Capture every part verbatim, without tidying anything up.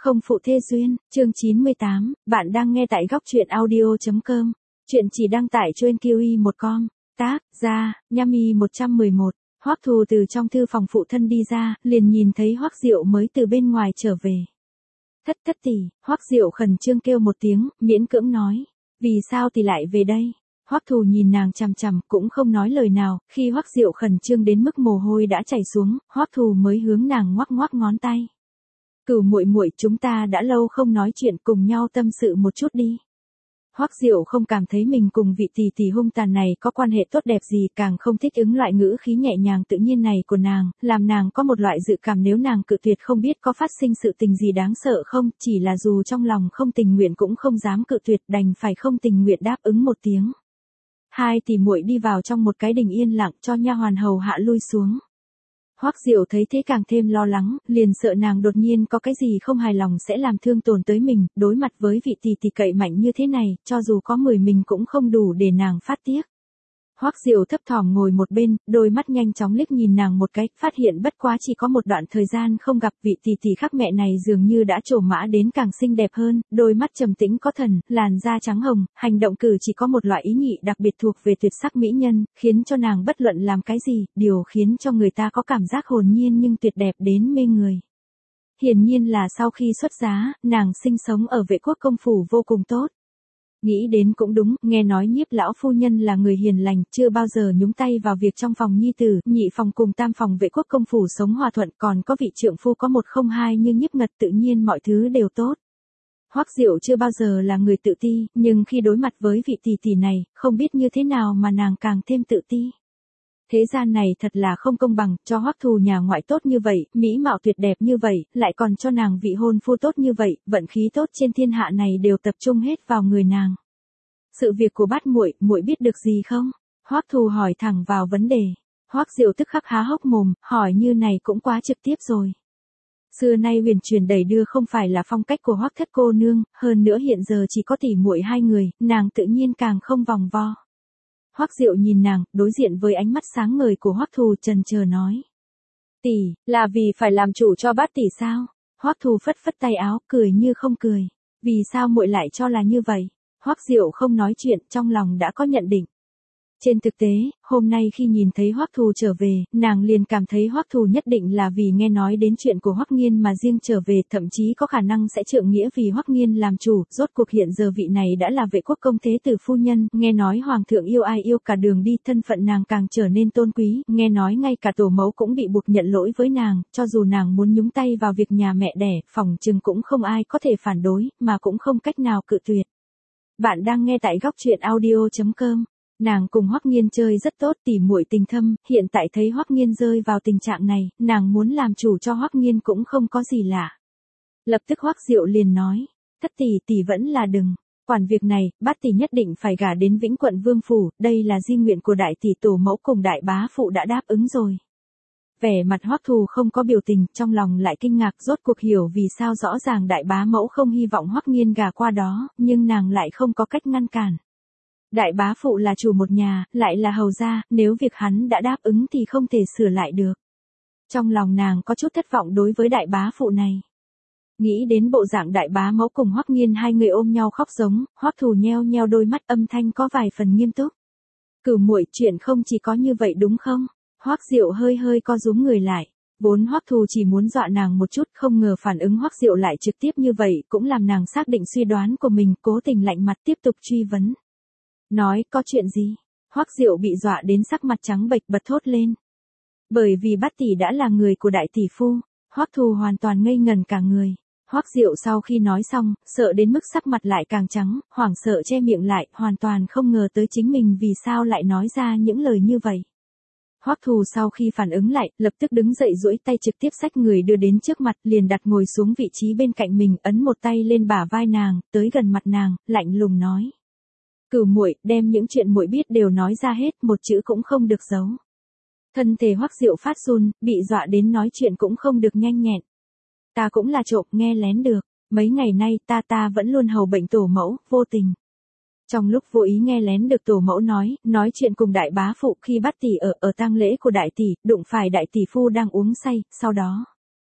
Không phụ thê duyên, chương chín mươi tám, bạn đang nghe tại góc truyện audio.com. Chuyện chỉ đăng tải trên Q I một com. Tác, ra, Yami một trăm mười một. Hoắc Thù từ trong thư phòng phụ thân đi ra, liền nhìn thấy Hoắc Diệu mới từ bên ngoài trở về. Thất thất tỷ, Hoắc Diệu khẩn trương kêu một tiếng, miễn cưỡng nói. Vì sao tỷ lại về đây? Hoắc Thù nhìn nàng chằm chằm, cũng không nói lời nào, khi Hoắc Diệu khẩn trương đến mức mồ hôi đã chảy xuống, Hoắc Thù mới hướng nàng ngoắc ngoắc ngón tay. Cửu muội muội, chúng ta đã lâu không nói chuyện, cùng nhau tâm sự một chút đi. Hoắc Diệu không cảm thấy mình cùng vị tỷ tỷ hung tàn này có quan hệ tốt đẹp gì, càng không thích ứng loại ngữ khí nhẹ nhàng tự nhiên này của nàng, làm nàng có một loại dự cảm nếu nàng cự tuyệt không biết có phát sinh sự tình gì đáng sợ không, chỉ là dù trong lòng không tình nguyện cũng không dám cự tuyệt, đành phải không tình nguyện đáp ứng một tiếng. Hai tỷ muội đi vào trong một cái đình yên lặng, cho nha hoàn hầu hạ lui xuống. Hoắc Diệu thấy thế càng thêm lo lắng, liền sợ nàng đột nhiên có cái gì không hài lòng sẽ làm thương tổn tới mình, đối mặt với vị tỷ tỷ cậy mạnh như thế này, cho dù có mười mình cũng không đủ để nàng phát tiếc. Hoắc Diệu thấp thỏm ngồi một bên, đôi mắt nhanh chóng liếc nhìn nàng một cái, phát hiện bất quá chỉ có một đoạn thời gian không gặp, vị tỷ tỷ khác mẹ này dường như đã trổ mã đến càng xinh đẹp hơn, đôi mắt trầm tĩnh có thần, làn da trắng hồng, hành động cử chỉ có một loại ý nhị đặc biệt thuộc về tuyệt sắc mỹ nhân, khiến cho nàng bất luận làm cái gì, điều khiến cho người ta có cảm giác hồn nhiên nhưng tuyệt đẹp đến mê người. Hiển nhiên là sau khi xuất giá, nàng sinh sống ở Vệ Quốc công phủ vô cùng tốt. Nghĩ đến cũng đúng, nghe nói Nhiếp lão phu nhân là người hiền lành, chưa bao giờ nhúng tay vào việc trong phòng nhi tử, nhị phòng cùng tam phòng Vệ Quốc công phủ sống hòa thuận, còn có vị trượng phu có một không hai như Nhiếp Ngật, tự nhiên mọi thứ đều tốt. Hoắc Diệu chưa bao giờ là người tự ti, nhưng khi đối mặt với vị tỷ tỷ này, không biết như thế nào mà nàng càng thêm tự ti. Thế gian này thật là không công bằng, cho Hoắc Thù nhà ngoại tốt như vậy, mỹ mạo tuyệt đẹp như vậy, lại còn cho nàng vị hôn phu tốt như vậy, vận khí tốt trên thiên hạ này đều tập trung hết vào người nàng. Sự việc của Bát muội, muội biết được gì không? Hoắc Thù hỏi thẳng vào vấn đề. Hoắc Diệu tức khắc há hốc mồm, hỏi như này cũng quá trực tiếp rồi. Xưa nay huyền truyền đẩy đưa không phải là phong cách của Hoắc thất cô nương, hơn nữa hiện giờ chỉ có tỷ muội hai người, nàng tự nhiên càng không vòng vo. Hoắc Diệu nhìn nàng, đối diện với ánh mắt sáng ngời của Hoắc Thù chần chờ nói. Tỷ, là vì phải làm chủ cho Bát tỷ sao? Hoắc Thù phất phất tay áo, cười như không cười. Vì sao muội lại cho là như vậy? Hoắc Diệu không nói chuyện, trong lòng đã có nhận định. Trên thực tế, hôm nay khi nhìn thấy Hoắc Thù trở về, nàng liền cảm thấy Hoắc Thù nhất định là vì nghe nói đến chuyện của Hoắc Nghiên mà riêng trở về, thậm chí có khả năng sẽ trượng nghĩa vì Hoắc Nghiên làm chủ, rốt cuộc hiện giờ vị này đã là Vệ Quốc công thế tử phu nhân, nghe nói hoàng thượng yêu ai yêu cả đường đi, thân phận nàng càng trở nên tôn quý, nghe nói ngay cả tổ mẫu cũng bị buộc nhận lỗi với nàng, cho dù nàng muốn nhúng tay vào việc nhà mẹ đẻ, phòng chừng cũng không ai có thể phản đối, mà cũng không cách nào cự tuyệt. Bạn đang nghe tại góc truyện audio.com. Nàng cùng Hoắc Nghiên chơi rất tốt, tỉ muội tình thâm, hiện tại thấy Hoắc Nghiên rơi vào tình trạng này, nàng muốn làm chủ cho Hoắc Nghiên cũng không có gì lạ. Lập tức Hoắc Diệu liền nói, thất tỷ tỷ vẫn là đừng, quản việc này, Bát tỷ nhất định phải gả đến Vĩnh Quận Vương phủ, đây là di nguyện của đại tỷ tổ mẫu cùng đại bá phụ đã đáp ứng rồi. Vẻ mặt Hoắc Thù không có biểu tình, trong lòng lại kinh ngạc, rốt cuộc hiểu vì sao rõ ràng đại bá mẫu không hy vọng Hoắc Nghiên gả qua đó, nhưng nàng lại không có cách ngăn cản. Đại bá phụ là chủ một nhà, lại là hầu gia, nếu việc hắn đã đáp ứng thì không thể sửa lại được. Trong lòng nàng có chút thất vọng đối với đại bá phụ này. Nghĩ đến bộ dạng đại bá mẫu cùng Hoắc Nghiên hai người ôm nhau khóc giống, Hoắc Thù nheo nheo đôi mắt, âm thanh có vài phần nghiêm túc. Cửu muội, chuyện không chỉ có như vậy đúng không? Hoắc Diệu hơi hơi co rúm người lại. Vốn Hoắc Thù chỉ muốn dọa nàng một chút, không ngờ phản ứng Hoắc Diệu lại trực tiếp như vậy, cũng làm nàng xác định suy đoán của mình, cố tình lạnh mặt tiếp tục truy vấn. Nói, có chuyện gì? Hoắc Diệu bị dọa đến sắc mặt trắng bệch bật thốt lên. Bởi vì Bát tỷ đã là người của đại tỷ phu, Hoắc Thù hoàn toàn ngây ngần cả người. Hoắc Diệu sau khi nói xong, sợ đến mức sắc mặt lại càng trắng, hoảng sợ che miệng lại, hoàn toàn không ngờ tới chính mình vì sao lại nói ra những lời như vậy. Hoắc Thù sau khi phản ứng lại, lập tức đứng dậy duỗi tay trực tiếp xách người đưa đến trước mặt, liền đặt ngồi xuống vị trí bên cạnh mình, ấn một tay lên bả vai nàng, tới gần mặt nàng, lạnh lùng nói. Cửu muội, đem những chuyện muội biết đều nói ra hết, một chữ cũng không được giấu. Thân thể Hoắc Diệu phát run, bị dọa đến nói chuyện cũng không được nhanh nhẹn. Ta cũng là trộm, nghe lén được, mấy ngày nay ta ta vẫn luôn hầu bệnh tổ mẫu, vô tình. Trong lúc vô ý nghe lén được tổ mẫu nói, nói chuyện cùng đại bá phụ khi Bát tỷ ở ở tang lễ của đại tỷ, đụng phải đại tỷ phu đang uống say, sau đó.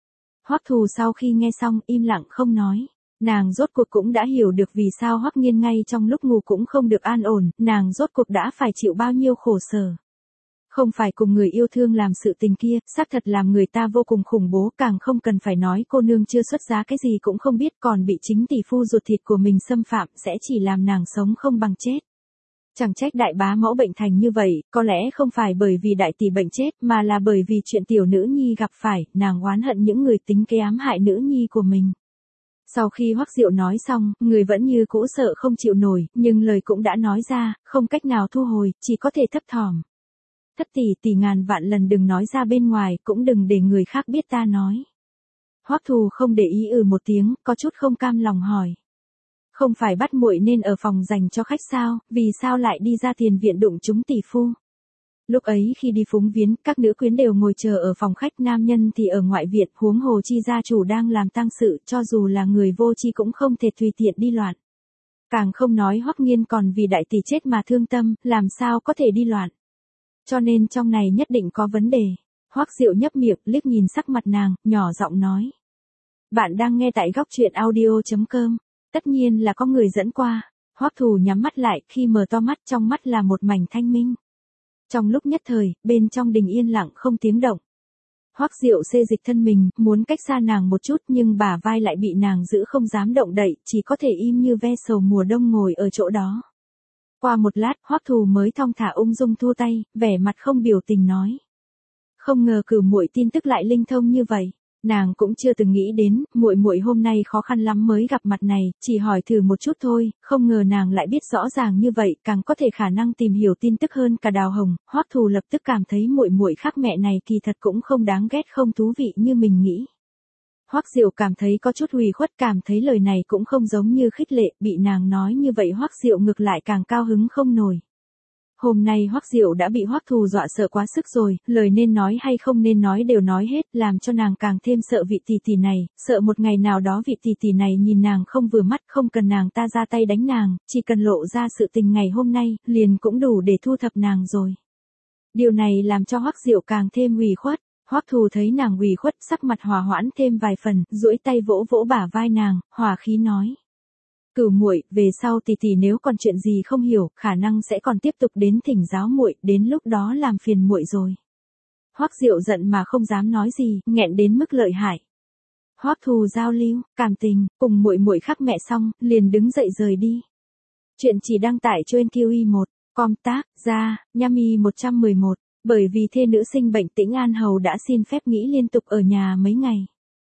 Hoắc Thù sau khi nghe xong im lặng không nói. Nàng rốt cuộc cũng đã hiểu được vì sao Hoắc Nghiên ngay trong lúc ngủ cũng không được an ổn, nàng rốt cuộc đã phải chịu bao nhiêu khổ sở. Không phải cùng người yêu thương làm sự tình kia, xác thật làm người ta vô cùng khủng bố, càng không cần phải nói cô nương chưa xuất giá cái gì cũng không biết còn bị chính tỷ phu ruột thịt của mình xâm phạm sẽ chỉ làm nàng sống không bằng chết. Chẳng trách đại bá mẫu bệnh thành như vậy, có lẽ không phải bởi vì đại tỷ bệnh chết mà là bởi vì chuyện tiểu nữ nhi gặp phải, nàng oán hận những người tính kế ám hại nữ nhi của mình. Sau khi Hoắc Diệu nói xong, người vẫn như cũ sợ không chịu nổi, nhưng lời cũng đã nói ra, không cách nào thu hồi, chỉ có thể thấp thỏm. Thất tỷ tỷ ngàn vạn lần đừng nói ra bên ngoài, cũng đừng để người khác biết ta nói. Hoắc Thù không để ý ừ một tiếng, có chút không cam lòng hỏi. Không phải bắt muội nên ở phòng dành cho khách sao, vì sao lại đi ra tiền viện đụng chúng tỷ phu? Lúc ấy khi đi phúng viếng, các nữ quyến đều ngồi chờ ở phòng khách, nam nhân thì ở ngoại viện, huống hồ chi gia chủ đang làm tang sự, cho dù là người vô chi cũng không thể tùy tiện đi loạn. Càng không nói Hoắc Nghiên còn vì đại tỷ chết mà thương tâm, làm sao có thể đi loạn. Cho nên trong này nhất định có vấn đề. Hoắc Diệu nhấp miệng, liếc nhìn sắc mặt nàng, nhỏ giọng nói. Bạn đang nghe tại góc truyện audio chấm com. Tất nhiên là có người dẫn qua. Hoắc Thù nhắm mắt lại, khi mở to mắt trong mắt là một mảnh thanh minh. Trong lúc nhất thời, bên trong đình yên lặng không tiếng động. Hoắc Diệu xê dịch thân mình, muốn cách xa nàng một chút nhưng bả vai lại bị nàng giữ không dám động đậy, chỉ có thể im như ve sầu mùa đông ngồi ở chỗ đó. Qua một lát, Hoắc Thù mới thong thả ung dung thu tay, vẻ mặt không biểu tình nói. Không ngờ Cửu muội tin tức lại linh thông như vậy. Nàng cũng chưa từng nghĩ đến, muội muội hôm nay khó khăn lắm mới gặp mặt này, chỉ hỏi thử một chút thôi, không ngờ nàng lại biết rõ ràng như vậy, càng có thể khả năng tìm hiểu tin tức hơn cả Đào Hồng. Hoắc Thù lập tức cảm thấy muội muội khác mẹ này kỳ thật cũng không đáng ghét, không thú vị như mình nghĩ. Hoắc Diệu cảm thấy có chút ủy khuất, cảm thấy lời này cũng không giống như khích lệ, bị nàng nói như vậy Hoắc Diệu ngược lại càng cao hứng không nổi. Hôm nay Hoắc Diệu đã bị Hoắc Thù dọa sợ quá sức rồi, lời nên nói hay không nên nói đều nói hết, làm cho nàng càng thêm sợ vị tỷ tỷ này, sợ một ngày nào đó vị tỷ tỷ này nhìn nàng không vừa mắt, không cần nàng ta ra tay đánh nàng, chỉ cần lộ ra sự tình ngày hôm nay, liền cũng đủ để thu thập nàng rồi. Điều này làm cho Hoắc Diệu càng thêm ủy khuất. Hoắc Thù thấy nàng ủy khuất, sắc mặt hòa hoãn thêm vài phần, duỗi tay vỗ vỗ bả vai nàng, hòa khí nói. Cửu muội, về sau tỷ tỷ nếu còn chuyện gì không hiểu, khả năng sẽ còn tiếp tục đến thỉnh giáo muội, đến lúc đó làm phiền muội rồi. Hoắc Diệu giận mà không dám nói gì, nghẹn đến mức lợi hại. Hoắc Thù giao lưu, cảm tình, cùng muội muội khác mẹ xong, liền đứng dậy rời đi. Chuyện chỉ đăng tải trên Q I một, com tác, ra, Yami một trăm mười một. Bởi vì thê nữ sinh bệnh, Tĩnh An Hầu đã xin phép nghỉ liên tục ở nhà mấy ngày.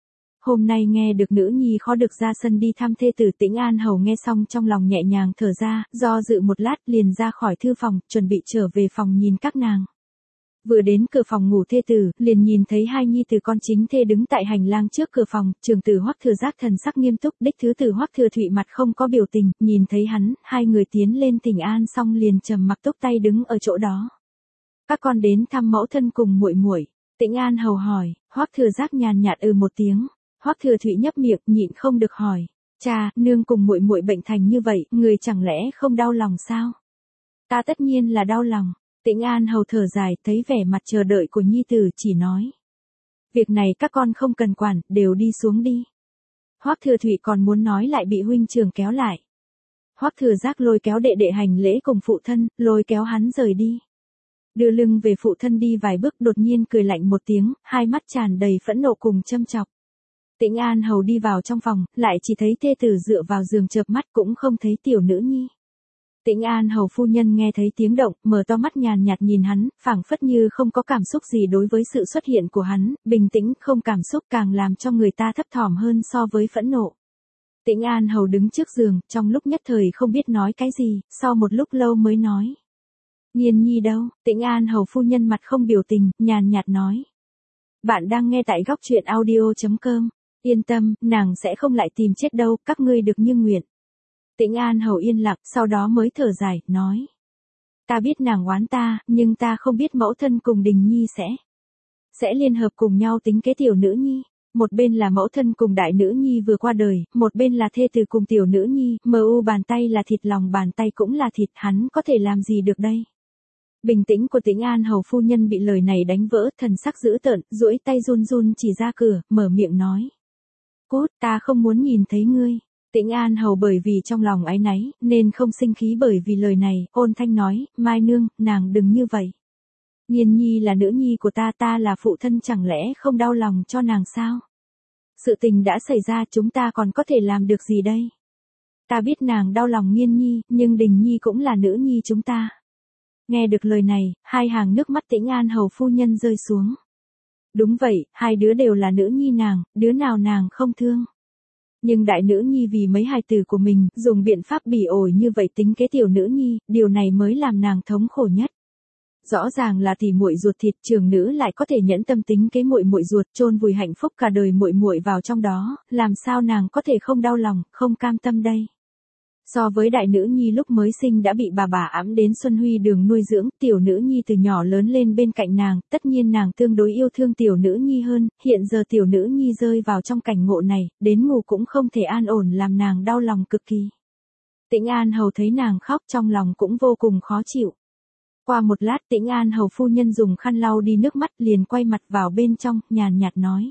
Hôm nay nghe được nữ nhi khó được ra sân đi thăm thê tử, Tĩnh An Hầu nghe xong trong lòng nhẹ nhàng thở ra, do dự một lát liền ra khỏi thư phòng, chuẩn bị trở về phòng nhìn các nàng. Vừa đến cửa phòng ngủ thê tử, liền nhìn thấy hai nhi tử con chính thê đứng tại hành lang trước cửa phòng, trưởng tử Hoắc Thừa Giác thần sắc nghiêm túc, đích thứ tử Hoắc Thừa Thụy mặt không có biểu tình, nhìn thấy hắn, hai người tiến lên thỉnh an xong liền trầm mặc túc tay đứng ở chỗ đó. Các con đến thăm mẫu thân cùng muội muội. Tĩnh An Hầu hỏi. Hoắc Thừa Giác nhàn nhạt ừ một tiếng. Hoắc Thừa Thụy nhấp miệng, nhịn không được hỏi. Cha, nương cùng muội muội bệnh thành như vậy, người chẳng lẽ không đau lòng sao? Ta tất nhiên là đau lòng. Tĩnh An Hầu thở dài, thấy vẻ mặt chờ đợi của nhi tử, chỉ nói. Việc này các con không cần quản, đều đi xuống đi. Hoắc Thừa Thụy còn muốn nói lại bị huynh trưởng kéo lại. Hoắc Thừa Giác lôi kéo đệ đệ hành lễ cùng phụ thân, lôi kéo hắn rời đi. Đưa lưng về phụ thân đi vài bước, đột nhiên cười lạnh một tiếng, hai mắt tràn đầy phẫn nộ cùng châm chọc. Tĩnh An Hầu đi vào trong phòng, lại chỉ thấy thê tử dựa vào giường chợp mắt, cũng không thấy tiểu nữ nhi. Tĩnh An Hầu phu nhân nghe thấy tiếng động, mở to mắt nhàn nhạt nhìn hắn, phảng phất như không có cảm xúc gì đối với sự xuất hiện của hắn, bình tĩnh không cảm xúc càng làm cho người ta thấp thỏm hơn so với phẫn nộ. Tĩnh An Hầu đứng trước giường, trong lúc nhất thời không biết nói cái gì, sau một lúc lâu mới nói. Nghiên nhi đâu? Tĩnh An Hầu phu nhân mặt không biểu tình, nhàn nhạt nói. Bạn đang nghe tại góc truyện audio chấm com. Yên tâm, nàng sẽ không lại tìm chết đâu, các ngươi được như nguyện. Tĩnh An Hầu yên lặng, sau đó mới thở dài, nói. Ta biết nàng oán ta, nhưng ta không biết mẫu thân cùng Đình Nhi sẽ. Sẽ liên hợp cùng nhau tính kế tiểu nữ nhi. Một bên là mẫu thân cùng đại nữ nhi vừa qua đời, một bên là thê tử cùng tiểu nữ nhi, mờ u bàn tay là thịt, lòng bàn tay cũng là thịt, hắn có thể làm gì được đây? Bình tĩnh của Tĩnh An Hầu phu nhân bị lời này đánh vỡ, thần sắc dữ tợn, duỗi tay run run chỉ ra cửa, mở miệng nói. Cút, ta không muốn nhìn thấy ngươi. Tĩnh An Hầu bởi vì trong lòng áy náy, nên không sinh khí bởi vì lời này, ôn thanh nói, Mai Nương, nàng đừng như vậy. Nghiên nhi là nữ nhi của ta, ta là phụ thân, chẳng lẽ không đau lòng cho nàng sao? Sự tình đã xảy ra, chúng ta còn có thể làm được gì đây? Ta biết nàng đau lòng Nghiên nhi, nhưng Đình nhi cũng là nữ nhi chúng ta. Nghe được lời này, hai hàng nước mắt Tĩnh An Hầu phu nhân rơi xuống. Đúng vậy, hai đứa đều là nữ nhi nàng, đứa nào nàng không thương. Nhưng đại nữ nhi vì mấy hài tử của mình, dùng biện pháp bỉ ổi như vậy tính kế tiểu nữ nhi, điều này mới làm nàng thống khổ nhất. Rõ ràng là tỷ muội ruột thịt, trưởng nữ lại có thể nhẫn tâm tính kế muội muội ruột, chôn vùi hạnh phúc cả đời muội muội vào trong đó, làm sao nàng có thể không đau lòng, không cam tâm đây. So với đại nữ nhi lúc mới sinh đã bị bà bà ẵm đến Xuân Huy đường nuôi dưỡng, tiểu nữ nhi từ nhỏ lớn lên bên cạnh nàng, tất nhiên nàng tương đối yêu thương tiểu nữ nhi hơn, hiện giờ tiểu nữ nhi rơi vào trong cảnh ngộ này, đến ngủ cũng không thể an ổn, làm nàng đau lòng cực kỳ. Tĩnh An Hầu thấy nàng khóc trong lòng cũng vô cùng khó chịu. Qua một lát Tĩnh An Hầu phu nhân dùng khăn lau đi nước mắt, liền quay mặt vào bên trong, nhàn nhạt nói.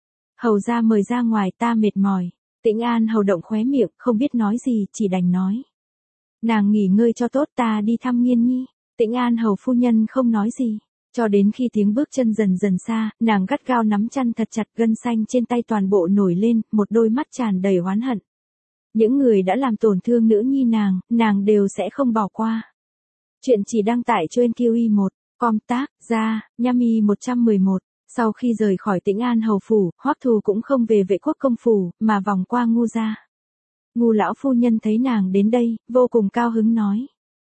Hầu ra mời ra ngoài, ta mệt mỏi. Tĩnh An Hầu động khóe miệng, không biết nói gì, chỉ đành nói. Nàng nghỉ ngơi cho tốt, ta đi thăm Nghiên nhi. Tĩnh An Hầu phu nhân không nói gì. Cho đến khi tiếng bước chân dần dần xa, nàng gắt gao nắm chăn thật chặt, gân xanh trên tay toàn bộ nổi lên, một đôi mắt tràn đầy oán hận. Những người đã làm tổn thương nữ nhi nàng, nàng đều sẽ không bỏ qua. Chuyện chỉ đăng tải cho en quy i một, com tác, ra, Yami một trăm mười một. Sau khi rời khỏi Tĩnh An Hầu phủ, Hoắc Thù cũng không về Vệ Quốc công phủ, mà vòng qua Ngu gia. Ngu lão phu nhân thấy nàng đến đây, vô cùng cao hứng nói.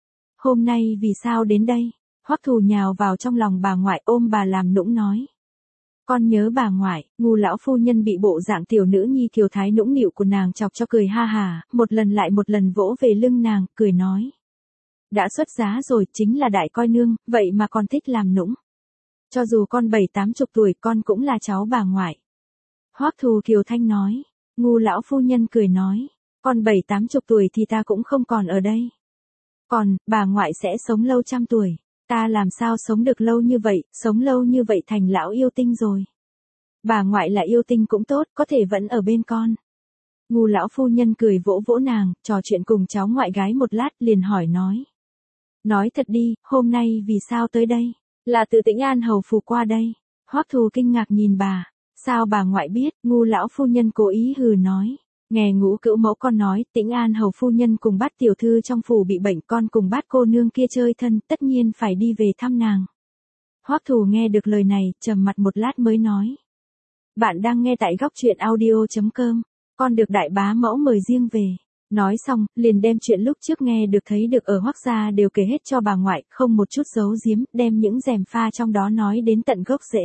Hôm nay vì sao đến đây? Hoắc Thù nhào vào trong lòng bà ngoại, ôm bà làm nũng nói. Con nhớ bà ngoại. Ngu lão phu nhân bị bộ dạng tiểu nữ nhi kiều thái nũng nịu của nàng chọc cho cười ha hà, một lần lại một lần vỗ về lưng nàng, cười nói. Đã xuất giá rồi, chính là đại coi nương, vậy mà còn thích làm nũng. Cho dù con bảy tám chục tuổi, con cũng là cháu bà ngoại. Hoắc Thù kiều thanh nói. Ngu lão phu nhân cười nói. Con bảy tám chục tuổi thì ta cũng không còn ở đây. Còn, bà ngoại sẽ sống lâu trăm tuổi. Ta làm sao sống được lâu như vậy, sống lâu như vậy thành lão yêu tinh rồi. Bà ngoại là yêu tinh cũng tốt, có thể vẫn ở bên con. Ngu lão phu nhân cười vỗ vỗ nàng, trò chuyện cùng cháu ngoại gái một lát, liền hỏi nói. Nói thật đi, hôm nay vì sao tới đây? Là từ Tĩnh An Hầu phủ qua đây. Hoắc Thù kinh ngạc nhìn bà. Sao bà ngoại biết? Ngu lão phu nhân cố ý hừ nói. Nghe Ngũ Cữu mẫu con nói, Tĩnh An Hầu phu nhân cùng Bát tiểu thư trong phủ bị bệnh, con cùng Bát cô nương kia chơi thân, tất nhiên phải đi về thăm nàng. Hoắc Thù nghe được lời này, trầm mặt một lát mới nói. Bạn đang nghe tại góc truyện audio chấm com. Con được đại bá mẫu mời riêng về. Nói xong, liền đem chuyện lúc trước nghe được thấy được ở Hoắc gia đều kể hết cho bà ngoại, không một chút giấu giếm, đem những rèm pha trong đó nói đến tận gốc rễ.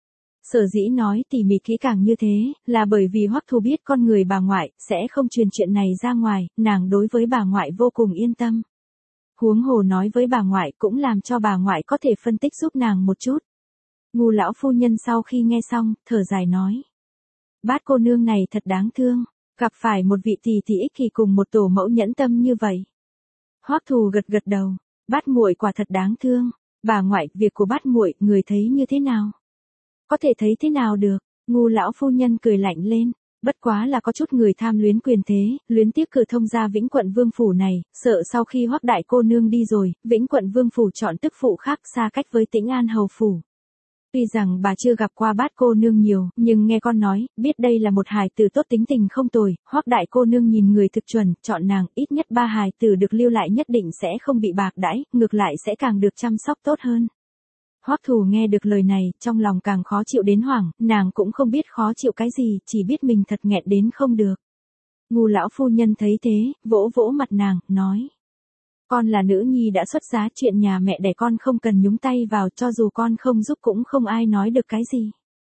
Sở dĩ nói tỉ mỉ kỹ càng như thế, là bởi vì Hoắc Thù biết con người bà ngoại, sẽ không truyền chuyện này ra ngoài, nàng đối với bà ngoại vô cùng yên tâm. Huống hồ nói với bà ngoại cũng làm cho bà ngoại có thể phân tích giúp nàng một chút. Ngu lão phu nhân sau khi nghe xong, thở dài nói. Bát cô nương này thật đáng thương, gặp phải một vị tỷ tỷ ích kỷ cùng một tổ mẫu nhẫn tâm như vậy. Hoắc Thù gật gật đầu, Bát muội quả thật đáng thương. Bà ngoại, việc của Bát muội, người thấy như thế nào? Có thể thấy thế nào được? Ngu lão phu nhân cười lạnh lên. Bất quá là có chút người tham luyến quyền thế, luyến tiếc cử thông gia Vĩnh Quận Vương phủ này, sợ sau khi Hoắc đại cô nương đi rồi, Vĩnh Quận Vương phủ chọn tức phụ khác xa cách với Tĩnh An Hầu phủ. Tuy rằng bà chưa gặp qua Bát cô nương nhiều, nhưng nghe con nói, biết đây là một hài tử tốt tính tình không tồi, Hoắc đại cô nương nhìn người thực chuẩn, chọn nàng, ít nhất ba hài tử được lưu lại nhất định sẽ không bị bạc đãi, ngược lại sẽ càng được chăm sóc tốt hơn. Hoắc Thù nghe được lời này, trong lòng càng khó chịu đến hoảng, nàng cũng không biết khó chịu cái gì, chỉ biết mình thật nghẹn đến không được. Ngu lão phu nhân thấy thế, vỗ vỗ mặt nàng, nói. Con là nữ nhi đã xuất giá, chuyện nhà mẹ đẻ con không cần nhúng tay vào, cho dù con không giúp cũng không ai nói được cái gì.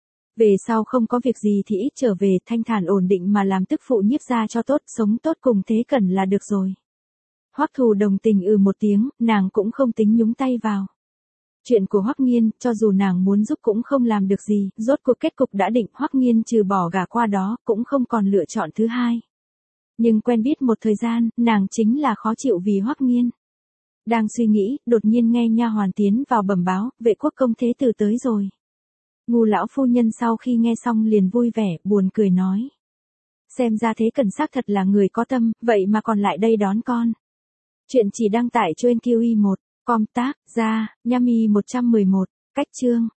Về sau không có việc gì thì ít trở về, thanh thản ổn định mà làm tức phụ nhiếp gia cho tốt, sống tốt cùng Thế Cẩn là được rồi. Hoắc Thù đồng tình ừ một tiếng, nàng cũng không tính nhúng tay vào. Chuyện của Hoắc Nghiên, cho dù nàng muốn giúp cũng không làm được gì, rốt cuộc kết cục đã định, Hoắc Nghiên trừ bỏ gả qua đó, cũng không còn lựa chọn thứ hai. Nhưng quen biết một thời gian, nàng chính là khó chịu vì Hoắc Nghiên. Đang suy nghĩ, đột nhiên nghe nha hoàn tiến vào bẩm báo, Vệ Quốc công thế tử tới rồi. Ngu lão phu nhân sau khi nghe xong liền vui vẻ, buồn cười nói. Xem ra thế cần xác thật là người có tâm, vậy mà còn lại đây đón con. Chuyện chỉ đăng tải trên Q I một, com tác, ra, Nhami một trăm mười một, cách chương.